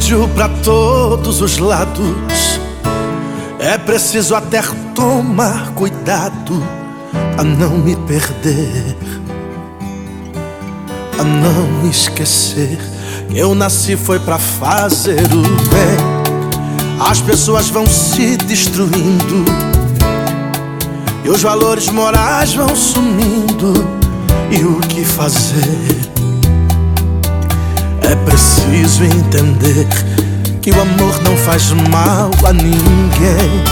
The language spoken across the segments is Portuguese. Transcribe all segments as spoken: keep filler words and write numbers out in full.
ódio pra todos os lados. É preciso até tomar cuidado a não me perder, a não esquecer que eu nasci foi pra fazer o bem. As pessoas vão se destruindo e os valores morais vão sumindo. E o que fazer? É preciso entender que o amor não faz mal a ninguém,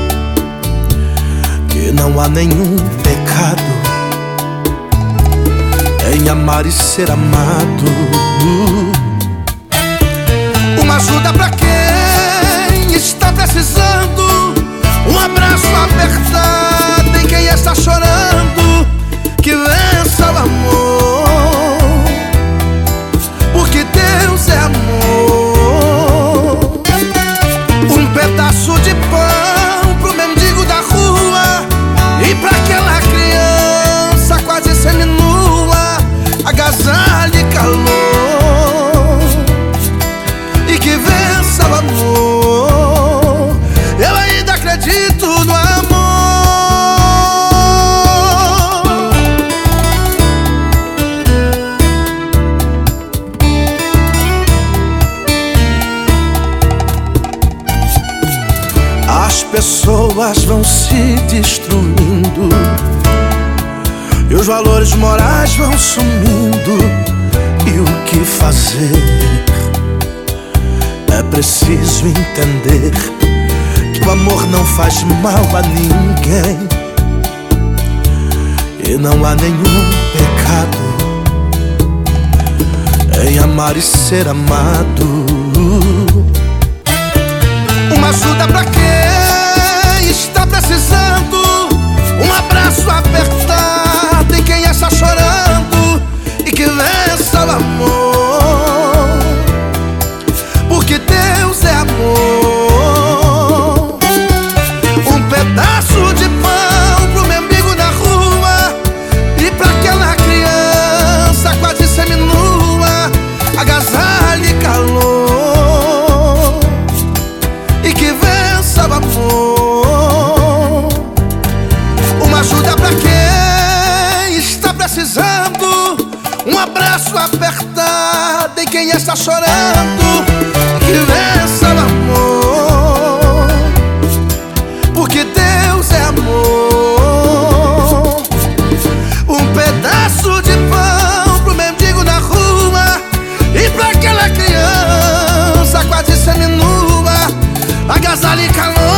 que não há nenhum pecado em amar e ser amado. Uma ajuda pra quem está precisando, um abraço apertado em quem está chorando. Que vença o amor, porque Deus é amor. Um pedaço de pão pro mendigo da rua e pra aquela criança quase seminua. Agasalhe calor e que vença o amor. Eu ainda acredito no amor. As pessoas vão se destruindo e os valores morais vão sumindo. E o que fazer? É preciso entender que o amor não faz mal a ninguém, e não há nenhum pecado em amar e ser amado. Uma ajuda pra quem está precisando, um abraço apertado em quem está chorando. E que vença o amor, porque Deus é amor. Um pedaço de pão pro mendigo da rua e pra aquela criança quase seminua. Agasalhe calor e que vença o amor. Uma ajuda pra quem está precisando, um abraço apertado em quem está chorando. Que vença o amor, porque Deus é amor. Um pedaço de pão pro mendigo na rua e pra aquela criança quase seminua. Agasalhe calor